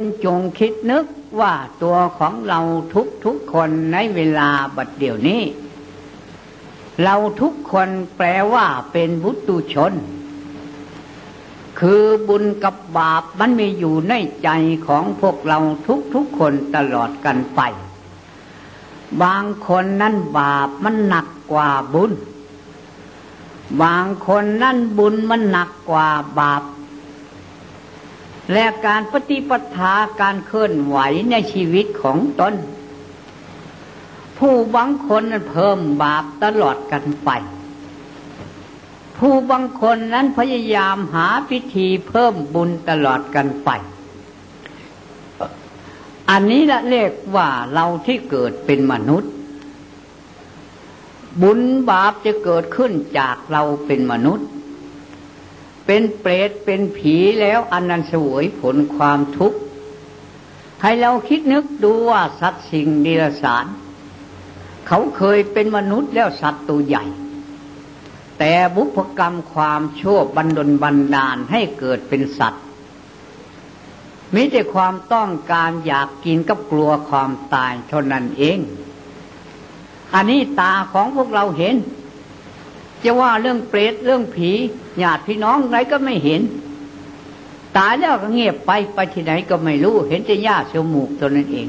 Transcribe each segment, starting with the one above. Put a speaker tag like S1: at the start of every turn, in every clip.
S1: จงคิดนึกว่าตัวของเราทุกคนในเวลาบัดเดี๋ยวนี้เราทุกคนแปลว่าเป็นบุตุชนคือบุญกับบาปมันมีอยู่ในใจของพวกเราทุกคนตลอดกันไปบางคนนั้นบาปมันหนักกว่าบุญบางคนนั้นบุญมันหนักกว่าบาปและการปฏิปทาการเคลื่อนไหวในชีวิตของตนผู้บางคนนั้นเพิ่มบาปตลอดกันไปผู้บางคนนั้นพยายามหาวิธีเพิ่มบุญตลอดกันไปอันนี้ละเรียกว่าเราที่เกิดเป็นมนุษย์บุญบาปจะเกิดขึ้นจากเราเป็นมนุษย์เป็นเปรตเป็นผีแล้วอันนั้นเสวยผลความทุกข์ให้เราคิดนึกดูว่าสัตว์สิ่งเดรัจฉานเขาเคยเป็นมนุษย์แล้วสัตว์ตัวใหญ่แต่บุพกรรมความชั่วบันดลบันดาลให้เกิดเป็นสัตว์มีแต่ความต้องการอยากกินกับกลัวความตายเท่านั้นเองอันนี้ตาของพวกเราเห็นจะว่าเรื่องเปรตเรื่องผีญาติพี่น้องไหนก็ไม่เห็นตายแล้วก็เงียบไปที่ไหนก็ไม่รู้เห็นแต่หญ้าจมูกตัวนั้นเอง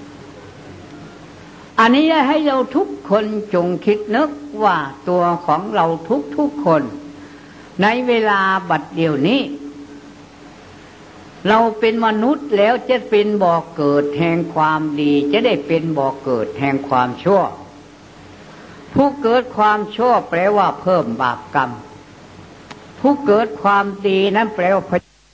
S1: อันนี้ให้เราทุกคนจงคิดนึกว่าตัวของเราทุกคนในเวลาบัดเดี๋ยวนี้เราเป็นมนุษย์แล้วจะเป็นบ่อเกิดแห่งความดีจะได้เป็นบ่อเกิดแห่งความชั่วผู้เกิดความชั่วแปลว่าเพิ่มบาปกรรมผู้เกิดความดีนั้นแปลว่า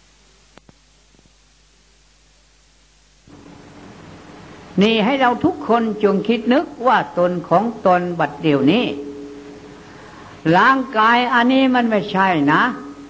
S1: นี่ให้เราทุกคนจงคิดนึกว่าตนของตนบัดเดี๋ยวนี้ร่างกายอันนี้มันไม่ใช่นะ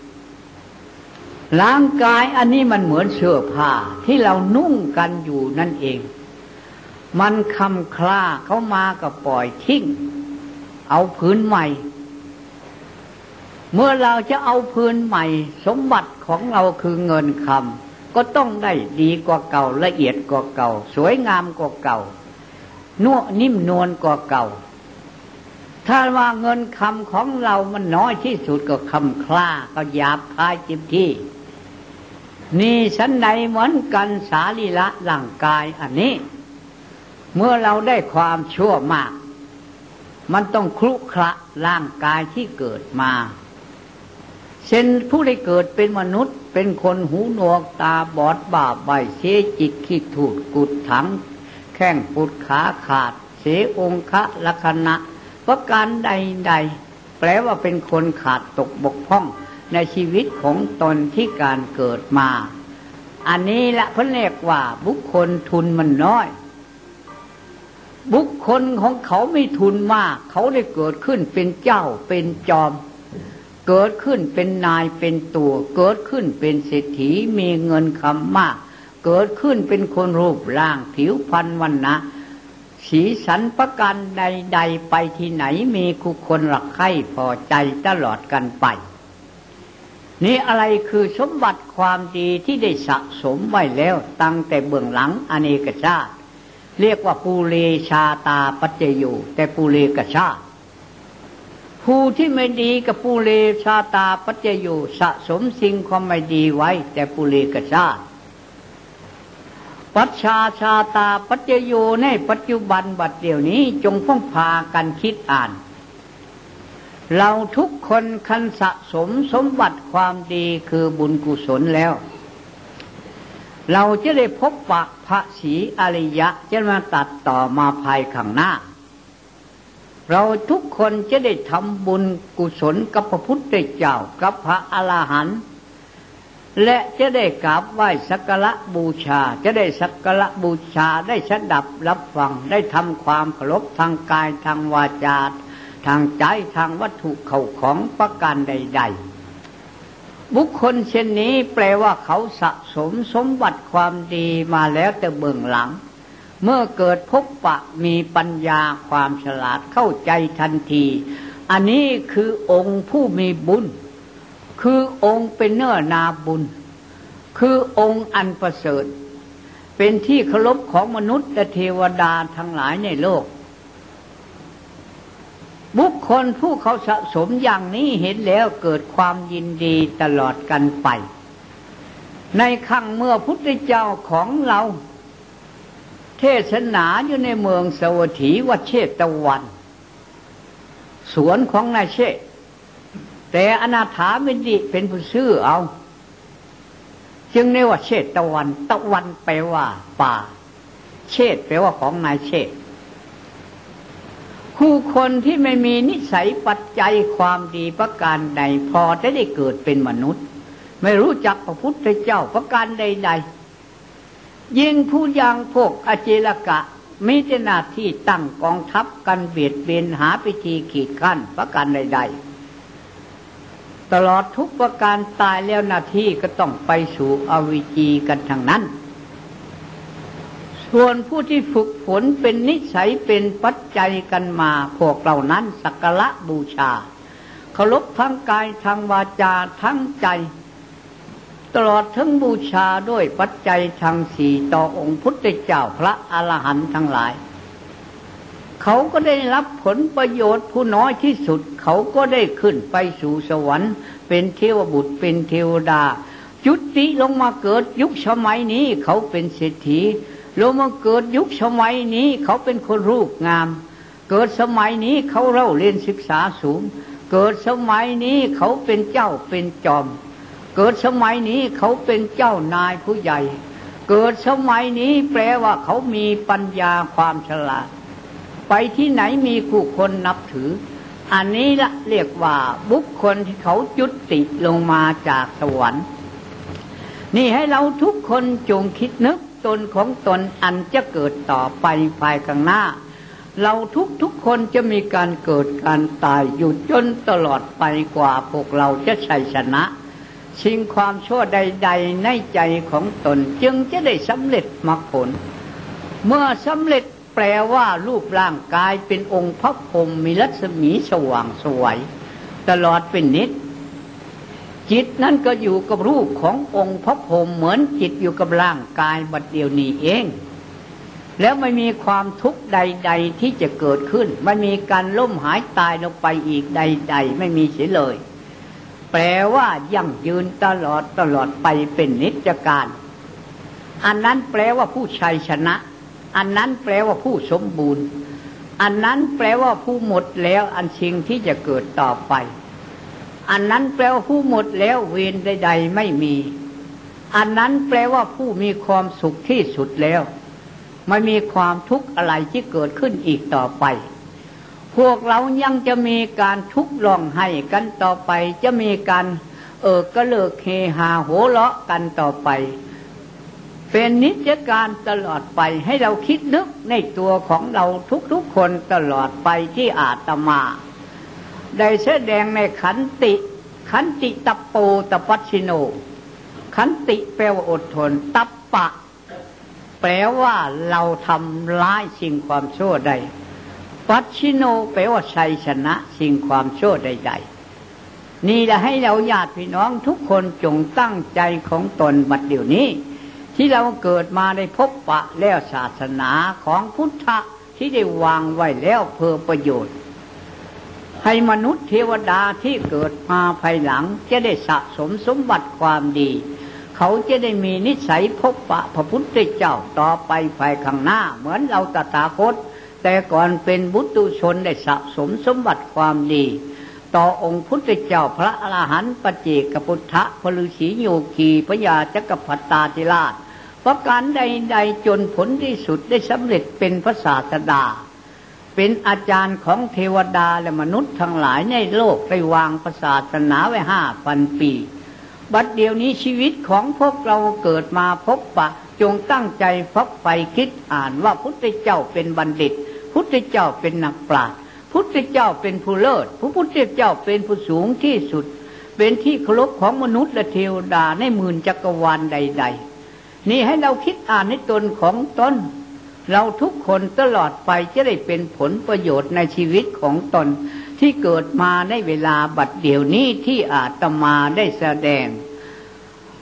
S1: ร่างกายอันนี้มันเหมือนเสื้อผ้าที่เรานุ่งกันอยู่นั่นเองมันคำคล้าเขามาก็ปล่อยทิ้งเอาพื้นใหม่เมื่อเราจะเอาพื้นใหม่สมบัติของเราคือเงินคำก็ต้องได้ดีกว่าเก่าละเอียดกว่าเก่าสวยงามกว่าเก่านุ่มนิ่มนวลกว่าเก่าถ้าว่าเงินคำของเรามันน้อยที่สุดก็คำคล้าก็หยาบคายจิบที่นี่ชั้นใดเหมือนกันสารีระร่างกายอันนี้เมื่อเราได้ความชั่วมากมันต้องครุขระร่างกายที่เกิดมาเช่นผู้ได้เกิดเป็นมนุษย์เป็นคนหูหนวกตาบอดบ่าใบเสียจิตขี้ถูดกุดถังแข้งปุดขาขาดเสียองคะลักษณะประการใดๆแปลว่าเป็นคนขาดตกบกพร่องในชีวิตของตนที่การเกิดมาอันนี้ละเพิ่นเรียกว่าบุคคลทุนมันน้อยบุคคลของเขาไม่ทุนมากเขาได้เกิดขึ้นเป็นเจ้าเป็นจอมเกิดขึ้นเป็นนายเป็นตัวเกิดขึ้นเป็นเศรษฐีมีเงินคำมากเกิดขึ้นเป็นคนรูปร่างผิวพรรณวรรณะสีสันประการใดๆไปที่ไหนมีผู้คนรักใคร่พอใจตลอดกันไปนี่อะไรคือสมบัติความดีที่ได้สะสมไว้แล้วตั้งแต่เบื้องหลังอเนกชาติเรียกว่าปุเรชาตาปัจเจโยแต่ปุเรกชาติผู้ที่ไม่ดีกับปุเรชาตาปัจเจโยสะสมสิ่งความไม่ดีไว้แต่ปุเรกชาติปัจฉาชาตาปัจเจโยในปัจจุบันบัดเดี๋ยวนี้จงพ้องพากันคิดอ่านเราทุกคนคันสะสมสมบัติความดีคือบุญกุศลแล้วเราจะได้พบปะพระศรีอริยะจะมาตัดต่อมาภายข้างหน้าเราทุกคนจะได้ทำบุญกุศลกับพระพุทธเจ้ากับพระอรหันต์และจะได้กราบไหว้สักการะบูชาจะได้สักการะบูชาได้สดับรับฟังได้ทำความเคารพทางกายทางวาจาทางใจทางวัตถุเข้าของประการใดๆบุคคลเช่นนี้แปลว่าเขาสะสมสมบัติความดีมาแล้วแต่เบื้องหลังเมื่อเกิดพบปะมีปัญญาความฉลาดเข้าใจทันทีอันนี้คือองค์ผู้มีบุญคือองค์เป็นเนื้อนาบุญคือองค์อันประเสริฐเป็นที่เคารพของมนุษย์และเทวดาทั้งหลายในโลกบุคคลผู้เขาสะสมอย่างนี้เห็นแล้วเกิดความยินดีตลอดกันไปในครั้งเมื่อพุทธเจ้าของเราเทศนาอยู่ในเมืองสวัสถีวัดเชตวันสวนของนายเชษแต่อนาถามินดิเป็นผู้ชื่อเอาจึงเรียกว่าเชตวันตะวันแปลว่าป่าเชษแปลว่าของนายเชษผู้คนที่ไม่มีนิสัยปัจจัยความดีประการใดพอได้เกิดเป็นมนุษย์ไม่รู้จักพระพุทธเจ้าประการใดๆยิ่งผู้อย่างพวกอเจลกะมีแต่หน้าที่ตั้งกองทัพกันเบียดเบียนหาพิธีขีดขั้นประการใดๆตลอดทุกประการตายแล้วหน้าที่ก็ต้องไปสู่อวิจีกันทั้งนั้นส่วนผู้ที่ฝึกฝนเป็นนิสัยเป็นปัจจัยกันมาพวกเหล่านั้นสักการะบูชาเคารพทั้งกายทั้งวาจาทั้งใจตลอดทั้งบูชาด้วยปัจจัยทั้งสี่ต่อองค์พุทธเจ้าพระอรหันต์ทั้งหลายเขาก็ได้รับผลประโยชน์ผู้น้อยที่สุดเขาก็ได้ขึ้นไปสู่สวรรค์เป็นเทวบุตรเป็นเทวดาจุติลงมาเกิดยุคสมัยนี้เขาเป็นเศรษฐีลงมาเกิดยุคสมัยนี้เขาเป็นคนรูปงามเกิดสมัยนี้เขาเล่าเรียนศึกษาสูงเกิดสมัยนี้เขาเป็นเจ้าเป็นจอมเกิดสมัยนี้เขาเป็นเจ้านายผู้ใหญ่เกิดสมัยนี้แปลว่าเขามีปัญญาความฉลาดไปที่ไหนมีผู้คนนับถืออันนี้ละเรียกว่าบุคคลที่เขาจุติลงมาจากสวรรค์นี่ให้เราทุกคนจงคิดนึกตนของตนอันจะเกิดต่อไปภายข้างหน้าเราทุกคนจะมีการเกิดการตายอยู่จนตลอดไปกว่าพวกเราจะชัยชนะสิ่งความชั่วใดๆในใจของตนจึงจะได้สำเร็จมรรคผลเมื่อสำเร็จแปลว่ารูปร่างกายเป็นองค์พระพรหมมีรัศมีสว่างสวยตลอดเป็นนิจจิตนั่นก็อยู่กับรูปขององค์พระพรหมเหมือนจิตอยู่กับร่างกายบัดเดียวนี้เองแล้วไม่มีความทุกข์ใดๆที่จะเกิดขึ้นไม่มีการล้มหายตายลงไปอีกใดๆไม่มีเสียเลยแปลว่ายั่งยืนตลอดไปเป็นนิจการอันนั้นแปลว่าผู้ชัยชนะอันนั้นแปลว่าผู้สมบูรณ์อันนั้นแปลว่าผู้หมดแล้วอันสิ่งที่จะเกิดต่อไปอันนั้นแปลว่าผู้หมดแล้วเวรใดๆไม่มีอันนั้นแปลว่าผู้มีความสุขที่สุดแล้วไม่มีความทุกข์อะไรที่เกิดขึ้นอีกต่อไปพวกเรายังจะมีการทุกข์ร้องไห้กันต่อไปจะมีการกระเลิกเฮฮาโหเราะกันต่อไปเป็นนิจการตลอดไปให้เราคิดนึกในตัวของเราทุกคนตลอดไปที่อาตมาได้แสดงในขันติตัปโปตปัสสิโนขันติแปลว่าอดทนตัปปะแปลว่าเราทำร้ายสิ่งความชั่วใดปัสสิโนแปลว่าชัยชนะสิ่งความชั่วใดๆนี่แหละให้เราญาติพี่น้องทุกคนจงตั้งใจของตนบัดเดี๋ยวนี้ที่เราเกิดมาได้พบปะแล้วศาสนาของพุทธะที่ได้วางไว้แล้วเพื่อประโยชน์ให้มนุษย์เทวดาที่เกิดมาภายหลังจะได้สะสมสมบัติความดีเขาจะได้มีนิสัยพบปะพระพุทธเจ้าต่อไปภายข้างหน้าเหมือนเราตถาคตแต่ก่อนเป็นบุตุชนได้สะสมสมบัติความดีต่อองค์พุทธเจ้าพระอรหันต์ปัจเจกพุทธะพระฤาษีโยคีพระยาจักรพรรดิธิราชประการใดๆจนผลที่สุดได้สำเร็จเป็นพระศาสดาเป็นอาจารย์ของเทวดาและมนุษย์ทั้งหลายในโลกได้วางศาสนาไว้5,000 ปีบัดเดี๋ยวนี้ชีวิตของพวกเราเกิดมาพบปะจงตั้งใจฟักไฟคิดอ่านว่าพุทธเจ้าเป็นบัณฑิตพุทธเจ้าเป็นนักปราชญ์พุทธเจ้าเป็นผู้เลิศพระพุทธเจ้าเป็นผู้สูงที่สุดเป็นที่เคารพของมนุษย์และเทวดาในหมื่นจักรวาลใดๆนี่ให้เราคิดอ่านในตนของตนเราทุกคนตลอดไปจะได้เป็นผลประโยชน์ในชีวิตของตนที่เกิดมาในเวลาบัดเดี๋ยวนี้ที่อาตมาได้แสดง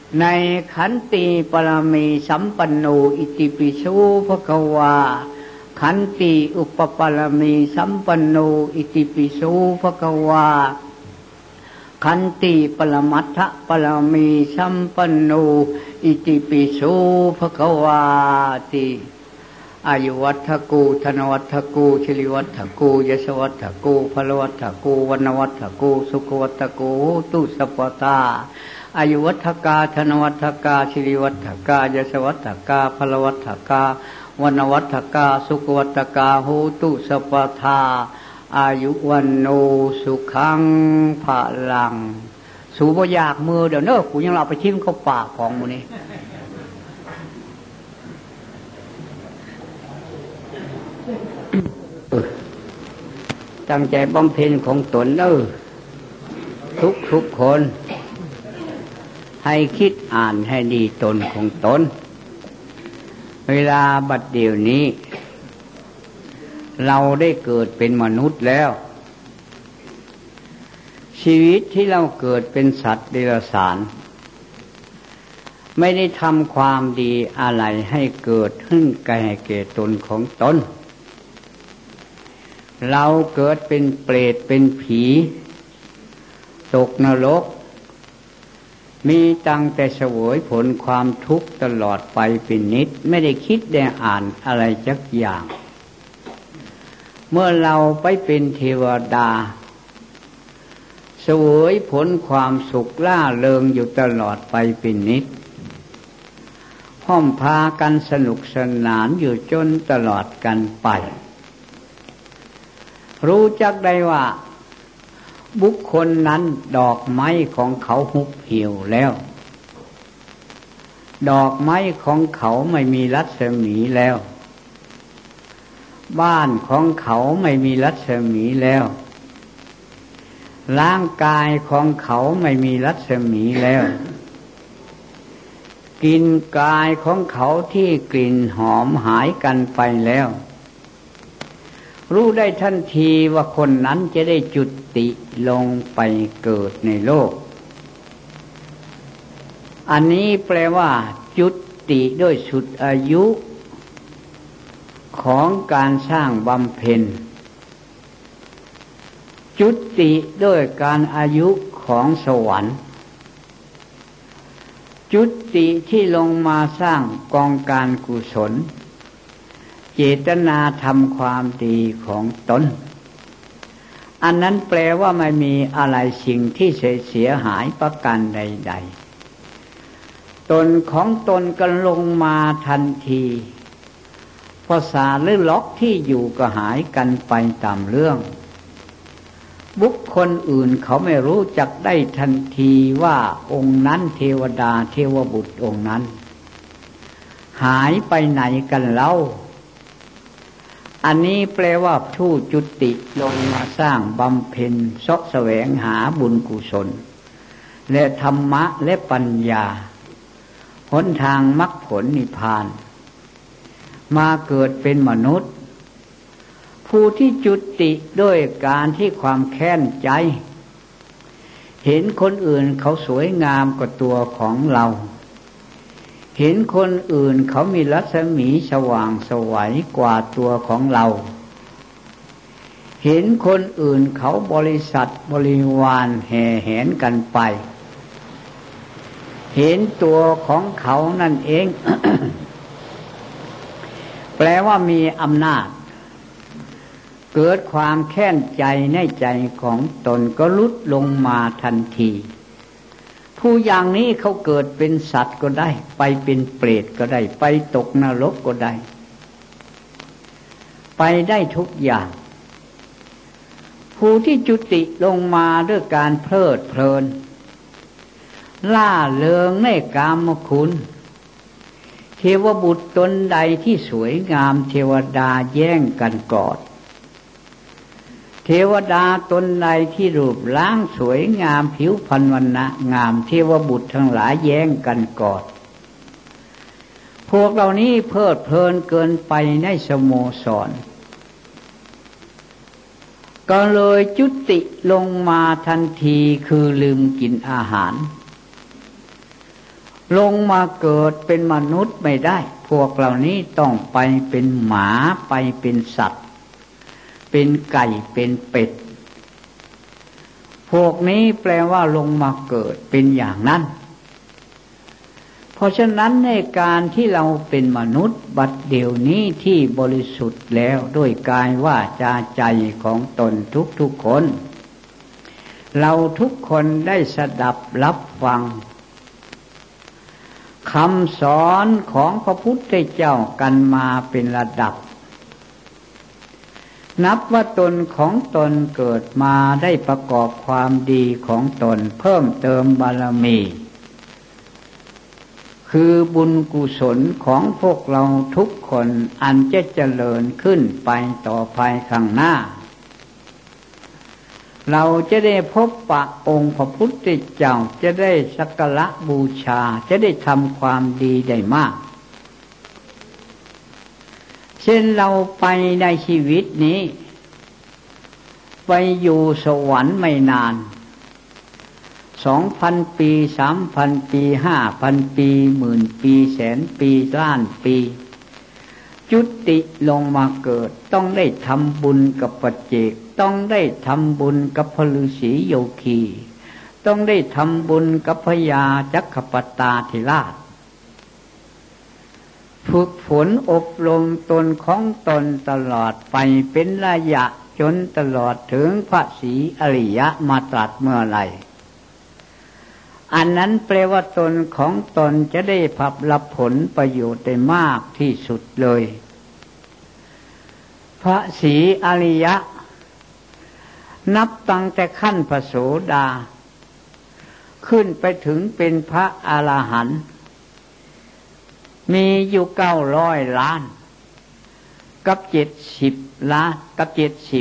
S1: ในขันติปรมีสัมปันโนอิติปิโสภควาขันติอุปปารมีสัมปันโนอิติปิโสภควาขันติปรมัตถปรมีสัมปันโนอิติปิโสภควาติอายุวัฏกูธนวัฏกูชิริวัฏกูยศวัฏกูพลวัฏกูวันวัฏกูสุขวัฏกูตุสัพพตาอายุวัฏกาธนวัฏกาชิริวัฏกายศวัฏกาพลวัฏกาวันวัฏกาสุขวัฏกาโหตุสัพพทาอายุวันโนสุขังภะลังสูบอยากมือเดี๋ยวเนอะกูยังเราไปชิมเข้าปากของมูนี่ตั้งใจบำเพ็ญของตนทุกคนให้คิดอ่านให้ดีตนของตนเวลาบัดเดี๋ยวนี้เราได้เกิดเป็นมนุษย์แล้วชีวิตที่เราเกิดเป็นสัตว์เดรัจฉานไม่ได้ทำความดีอะไรให้เกิดขึ้นแก่ตนของตนเราเกิดเป็นเปรตเป็นผีตกนรกมีตั้งแต่เสวยผลความทุกข์ตลอดไปเป็นนิดไม่ได้คิดได้อ่านอะไรสักอย่างเมื่อเราไปเป็นเทวดาเสวยผลความสุขล่าเริงอยู่ตลอดไปเป็นนิดห้อมพากันสนุกสนานอยู่จนตลอดกันไปรู้จักได้ว่าบุคคลนั้นดอกไม้ของเขาหุบเหี่ยวแล้วดอกไม้ของเขาไม่มีรัศมีแล้วบ้านของเขาไม่มีรัศมีแล้วร่างกายของเขาไม่มีรัศมีแล้วกลิ่นกายของเขาที่กลิ่นหอมหายกันไปแล้วรู้ได้ทันทีว่าคนนั้นจะได้จุติลงไปเกิดในโลกอันนี้แปลว่าจุติด้วยสุดอายุของการสร้างบำเพ็ญจุติด้วยการอายุของสวรรค์จุติที่ลงมาสร้างกองการกุศลเจตนาทำความดีของตนอันนั้นแปลว่าไม่มีอะไรสิ่งที่เสียหายประการใดๆตนของตนก็ลงมาทันทีภาษาหรือล็อกที่อยู่ก็หายกันไปตามเรื่องบุคคลอื่นเขาไม่รู้จักได้ทันทีว่าองค์นั้นเทวดาเทวบุตรองค์นั้นหายไปไหนกันเล่าอันนี้แปลว่าผู้จุติลงมาสร้างบำเพ็ญเสาะแสวงหาบุญกุศลและธรรมะและปัญญาหนทางมรรคผลนิพพานมาเกิดเป็นมนุษย์ผู้ที่จุติด้วยการที่ความแค้นใจเห็นคนอื่นเขาสวยงามกว่าตัวของเราเห็นคนอื่นเขามีรัศมีสว่างไสวกว่าตัวของเราเห็นคนอื่นเขาบริษัทบริวารแห่แหนกันไปเห็นตัวของเขานั่นเอง แปลว่ามีอำนาจเกิดความแค้นใจในใจของตนก็ลดลงมาทันทีผู้อย่างนี้เขาเกิดเป็นสัตว์ก็ได้ไปเป็นเปรตก็ได้ไปตกนรกก็ได้ไปได้ทุกอย่างผู้ที่จุติลงมาด้วยการเพลิดเพลินล่าเริงในกามคุณเทวบุตรตนใดที่สวยงามเทวดาแย่งกันกอดเทวดาตนใดที่รูปร่างสวยงามผิวพรรณวรรณะงามเทวบุตรทั้งหลายแย่งกันกอดพวกเหล่านี้เพลิดเพลินเกินไปในสโมสรก็เลยจุติลงมาทันทีคือลืมกินอาหารลงมาเกิดเป็นมนุษย์ไม่ได้พวกเหล่านี้ต้องไปเป็นหมาไปเป็นสัตว์เป็นไก่เป็นเป็ดพวกนี้แปลว่าลงมาเกิดเป็นอย่างนั้นเพราะฉะนั้นในการที่เราเป็นมนุษย์บัดเดี๋ยวนี้ที่บริสุทธิ์แล้วด้วยกายวาจาใจของตนทุกๆคนเราทุกคนได้สดับรับฟังคำสอนของพระพุทธเจ้ากันมาเป็นระดับนับว่าตนของตนเกิดมาได้ประกอบความดีของตนเพิ่มเติมบารมีคือบุญกุศลของพวกเราทุกคนอันจะเจริญขึ้นไปต่อไปข้างหน้าเราจะได้พบปะองค์พระพุทธเจ้าจะได้สักการะบูชาจะได้ทำความดีได้มากเช่นเราไปในชีวิตนี้ไปอยู่สวรรค์ไม่นาน2,000 ปี3,000 ปี5,000 ปี10,000 ปีแสนปีล้านปีจุติลงมาเกิดต้องได้ทำบุญกับปัจเจกต้องได้ทำบุญกับพระฤาษีโยคีต้องได้ทำบุญกับพญาจักขปตาธิราชฝึกฝนอบรมตนของตนตลอดไปเป็นระยะจนตลอดถึงพระศรีอริยะมาตรัสเมื่อไหร่อันนั้นแปลว่าตนของตนจะได้รับผลประโยชน์ได้มากที่สุดเลยพระศรีอริยะนับตั้งแต่ขั้นพระโสดาขึ้นไปถึงเป็นพระอรหันต์มีอยู่900 ล้านกับ70 ล้านกับ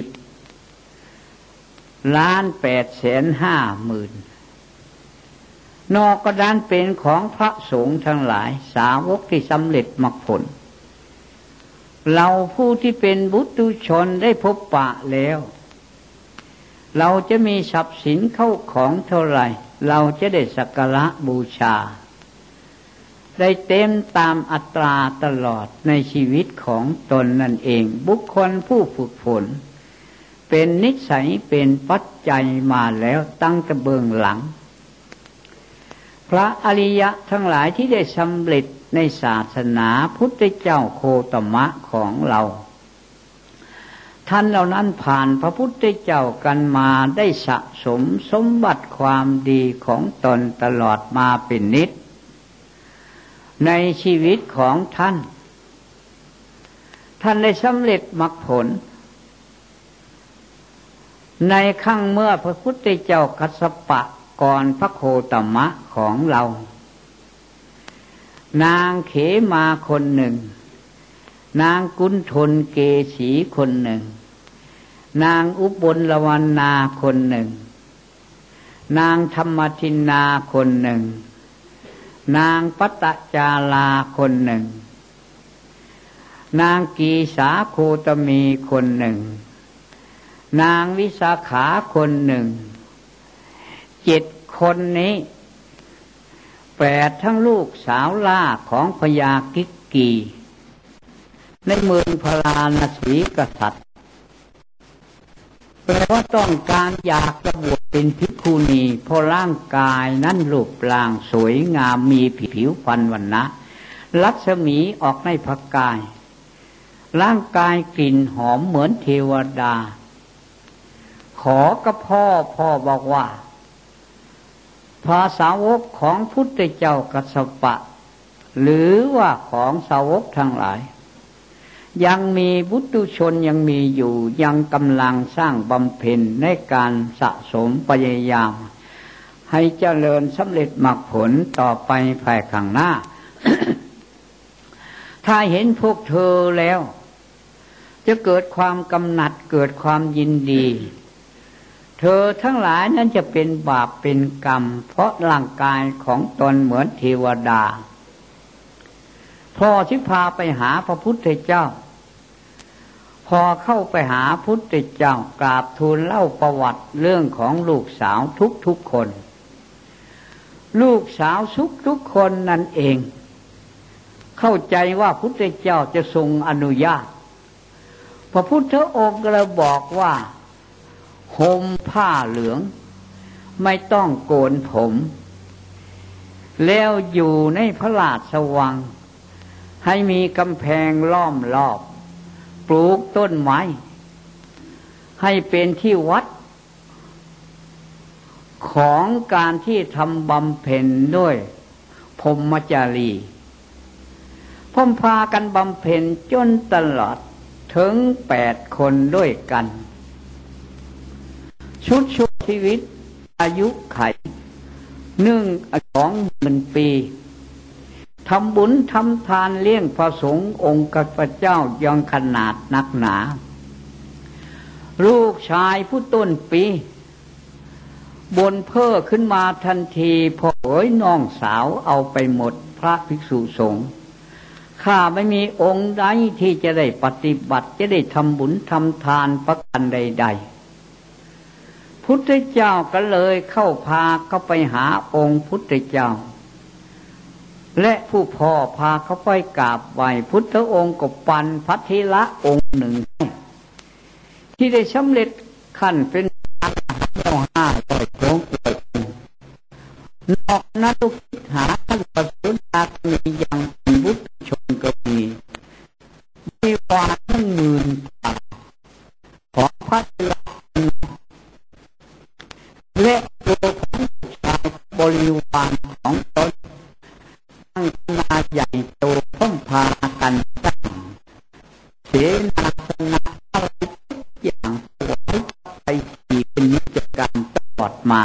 S1: 70,850,000นอกกระนั้นเป็นของพระสงฆ์ทั้งหลายสาวกที่สำเร็จมรรคผลเราผู้ที่เป็นบุตุชนได้พบปะแล้วเราจะมีทรัพย์สินเข้าของเท่าไหร่เราจะได้สักการะบูชาได้เต็มตามอัตราตลอดในชีวิตของตนนั่นเองบุคคลผู้ฝึกฝนเป็นนิสัยเป็นปัจจัยมาแล้วตั้งแต่เบื้องหลังพระอริยะทั้งหลายที่ได้สำเร็จในศาสนาพุทธเจ้าโคตมะของเราท่านเหล่านั้นผ่านพระพุทธเจ้ากันมาได้สะสมสมบัติความดีของตนตลอดมาเป็นนิจในชีวิตของท่านได้สำเร็จมรรคผลในครั้งเมื่อพระพุทธเจ้ากัสสปะก่อนพระโคตมะของเรานางเขมาคนหนึ่งนางกุณฑลเกสีคนหนึ่งนางอุบลวรรณาคนหนึ่งนางธรรมทินนาคนหนึ่งนางปัตตจาราคนหนึ่งนางกีสาโคตมีคนหนึ่งนางวิสาขาคนหนึ่ง7 คนนี้8ทั้งลูกสาวล่าของพญากิกกีในเมืองพาราณสีกษัตริย์แปลว่าต้องการอยากจะบวชเป็นภิกขุณีเพราะร่างกายนั้นรูปร่างสวยงามมีผิวพรรณวรรณะรัศมีออกในพระกายร่างกายกลิ่นหอมเหมือนเทวดาขอกับพ่อบอกว่าภาษาวกของพุทธเจ้ากัสสปะหรือว่าของสาวกทั้งหลายยังมีบุตุชนยังมีอยู่ยังกำลังสร้างบำเพ็ญในการสะสมพยายามให้เจริญสำเร็จมรรคผลต่อไปภายข้างหน้า ถ้าเห็นพวกเธอแล้วจะเกิดความกำหนัดเกิดความยินดีเธอทั้งหลายนั้นจะเป็นบาปเป็นกรรมเพราะร่างกายของตนเหมือนเทวดาพ่อที่พาไปหาพระพุทธเจ้าพอเข้าไปหาพุทธเจ้ากราบทูลเล่าประวัติเรื่องของลูกสาวทุกคนลูกสาวสุขทุกคนนั่นเองเข้าใจว่าพุทธเจ้าจะทรงอนุญาตพระพุทธองค์เลยบอกว่าห่มผ้าเหลืองไม่ต้องโกนผมแล้วอยู่ในพระราชวังให้มีกำแพงล้อมรอบปลูกต้นไม้ให้เป็นที่วัดของการที่ทำบำเพ็ญด้วยพรหมจารีพมพากันบำเพ็ญจนตลอดถึง8 คนด้วยกันชุดชีวิตอายุไข20,000 ปีทำบุญทำทานเลี้ยงพระสงฆ์องค์พระเจ้ายังขนาดนักหนาลูกชายผู้ต้นปีบนเพ้อขึ้นมาทันทีพอน้องสาวเอาไปหมดพระภิกษุสงฆ์ข้าไม่มีองค์ใดที่จะได้ปฏิบัติจะได้ทำบุญทำทานประการใดๆพุทธเจ้าก็เลยเข้าพาเขาไปหาองค์พุทธเจ้าและผู้พ่อพาเขาไปกราบไหว้พุทธองค์ก็ปันพระเถระองค์หนึ่งที่ได้สำเร็จขั้นเป็นเจ้า500 องค์นอกนั้นลูกศิษย์หาท่านประสุดาก็มีอย่างเป็นบุตรชนก็มีกว่า10,000 กว่าของพระเถระและตัวของชายบริวารของตนตั้งนาใหญ่โตพร้อมพากันตั้งเสนาสนะอะไรทุกอย่างไปที่เป็นนิจการตลอดมา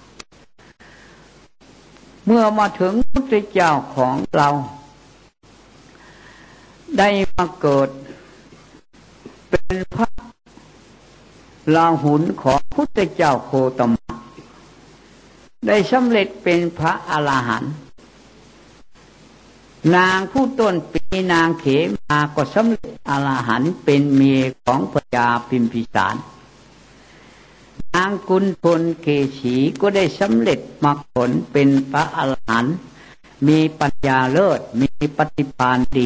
S1: เมื่อมาถึงพุทธเจ้าของเราได้มาเกิดเป็นพระราหุลของพุทธเจ้าโคตมะได้สำเร็จเป็นพระอรหันต์นางผู้ต้นปีนางเขมาก็สำเร็จอรหันต์เป็นเมียของพญาพิมพิสารนางกุณฑลเกษีก็ได้สำเร็จมรรคผลเป็นพระอรหันต์มีปัญญาเลิศมีปฏิภาณดี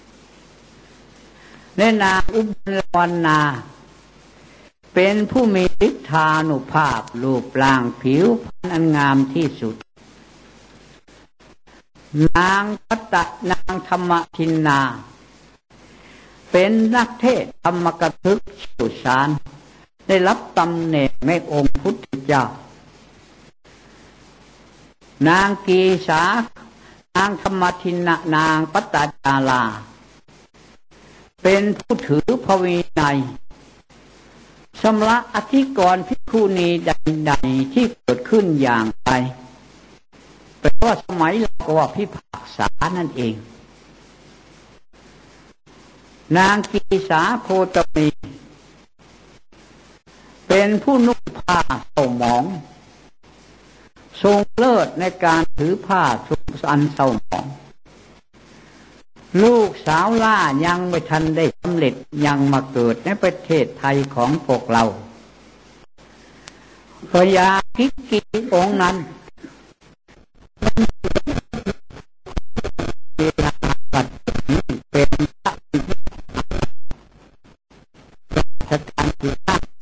S1: และนางอุบลวรรณาเป็นผู้มีฤทธานุภาพรูปร่างผิวพรรณอันงามที่สุดนางพัตตนางธรรมทินนาเป็นนักเทศธรรมกถึกเชี่ยวชาญได้รับตำแหน่งในองค์พุทธเจ้านางกีสานางธรรมทินนานางปัตตาจาราเป็นผู้ถือพระวินัยชำระอธิกรณ์ภิกขุณีใดๆที่เกิดขึ้นอย่างไรแปลว่าสมัยเราก็ว่าพิพากษานั่นเองนางกีสาโคตมีเป็นผู้นุ่งผ้าเศร้าหมองทรงเลิศในการถือผ้าสุอันเศร้าหมองลูกสาวล่ายังไม่ทันได้สำเร็จยังมาเกิดในประเทศไทยของพวกเราพญาภิกษุองค์นั้นเป็นพระสถานที่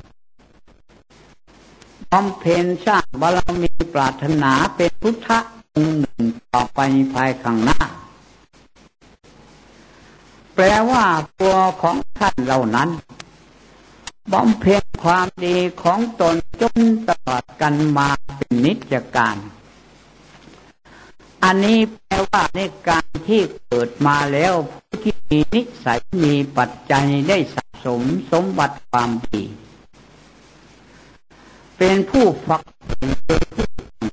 S1: บำเพ็ญสร้างบารมีปรารถนาเป็นพุทธองค์หนึ่งต่อไปภายข้างหน้าแปลว่าตัวของท่านเหล่านั้นบำเพ็ญความดีของตนจนตลอดกันมาเป็นนิจการอันนี้แปลว่าในการที่เกิดมาแล้วผู้ที่มีนิสัยมีปัจจัยได้สะสมสมบัติความดีเป็นผู้ฝักใฝ่เป็นผู้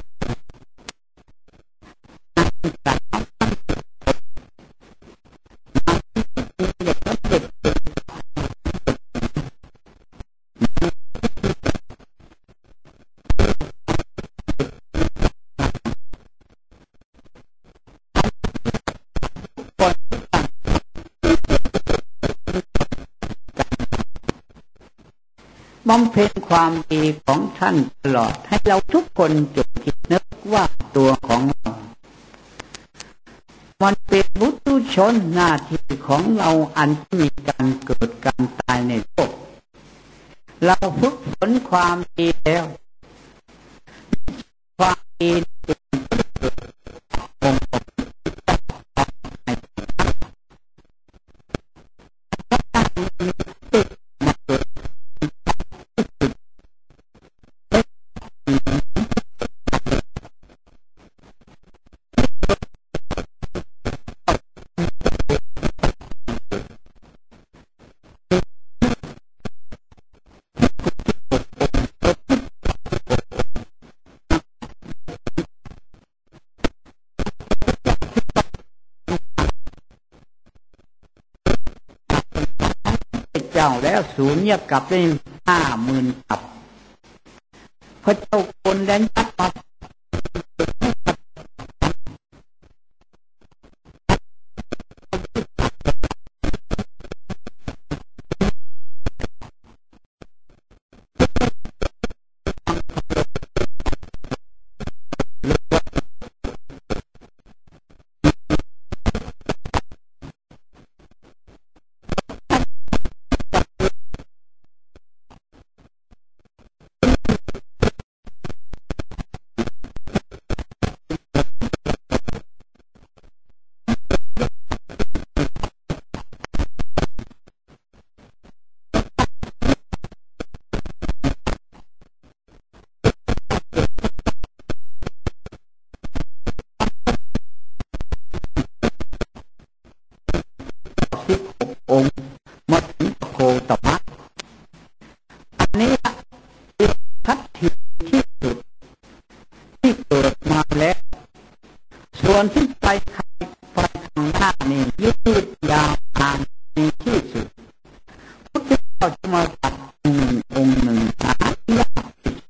S1: บำเพ็ญความดีของท่านตลอดให้เราทุกคนจงคิดนึกว่าตัวของเรานหน้าที่ของเราอันที่มีการเกิดการตายในโลกเราฝึกฝนความดีแล้วความดีเจ้าแล้วสูญญกับได้50,000 กับพระเจ้าคนแดนยัดมาองค์มาถึงโคตมะอันนี้เป็นทัศน์ที่สุดที่เกิดมาแล้วส่วนที่ไปข้างหน้านี่ยืดยาวนานในที่สุดพุทธเจ้าจะมาตัดองค์หนึ่งหายาก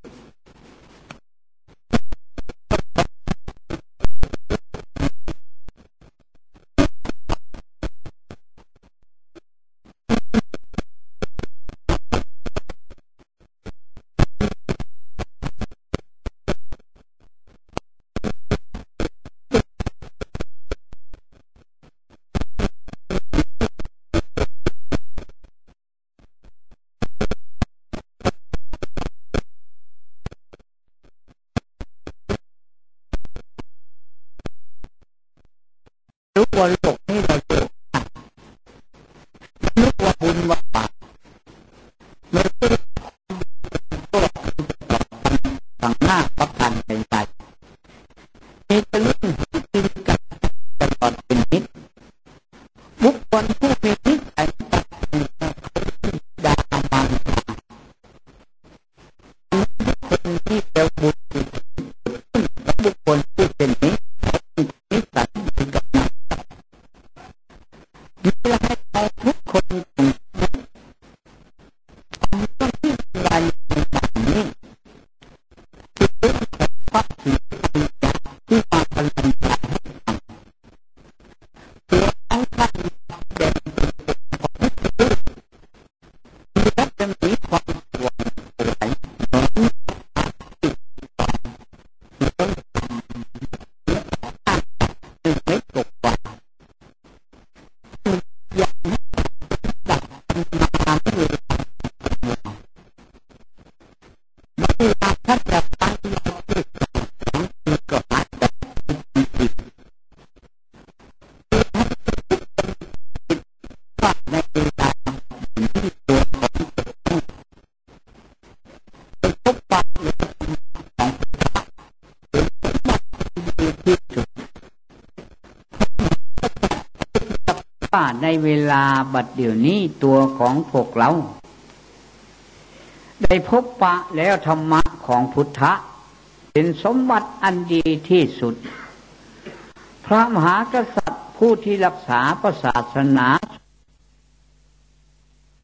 S1: รู้ว่าโลกนี้เราเจอรู้ว่าบุญว่าบาปไม่ได้ตัวต่างหน้าประกันในใจมีแต่เรื่องที่กันตลอดเป็นนิดบุคคลผู้มีนิสัยตัดสินดามันคนที่เจ้าบุญบุคคลผู้เป็นนิสัยทุกคนที่รายนี้คือพระศรีที่มาบรรลุธรรมเพื่อให้ท่านเด่นและจะมีความสว่างสวยเหมือนที่ไม่ตกว่าถ้าจะตั้งเราที่ก็อาจจะผิดว่าในเวลาที่ตัวของเป็นพบปะหรือของพระเป็นสมบัติที่สุดว่าในเวลาบัดเดี๋ยวนี้ตัวของพวกเราได้พบปะแล้วธรรมะของพุทธะเป็นสมบัติอันดีที่สุดพระมหากษัตริย์ผู้ที่รักษาศาสนา